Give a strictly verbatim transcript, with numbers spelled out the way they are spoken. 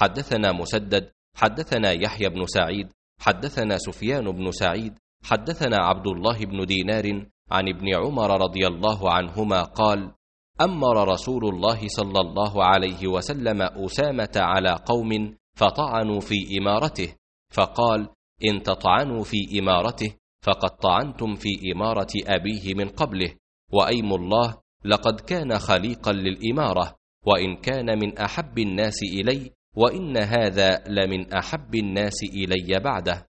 حدثنا مسدد حدثنا يحيى بن سعيد حدثنا سفيان بن سعيد حدثنا عبد الله بن دينار عن ابن عمر رضي الله عنهما قال: أمر رسول الله صلى الله عليه وسلم أسامة على قوم فطعنوا في إمارته، فقال: إن تطعنوا في إمارته فقد طعنتم في إمارة أبيه من قبله، وأيم الله لقد كان خليقا للإمارة، وإن كان من أحب الناس إلي، وإن هذا لمن أحب الناس إلي بعده.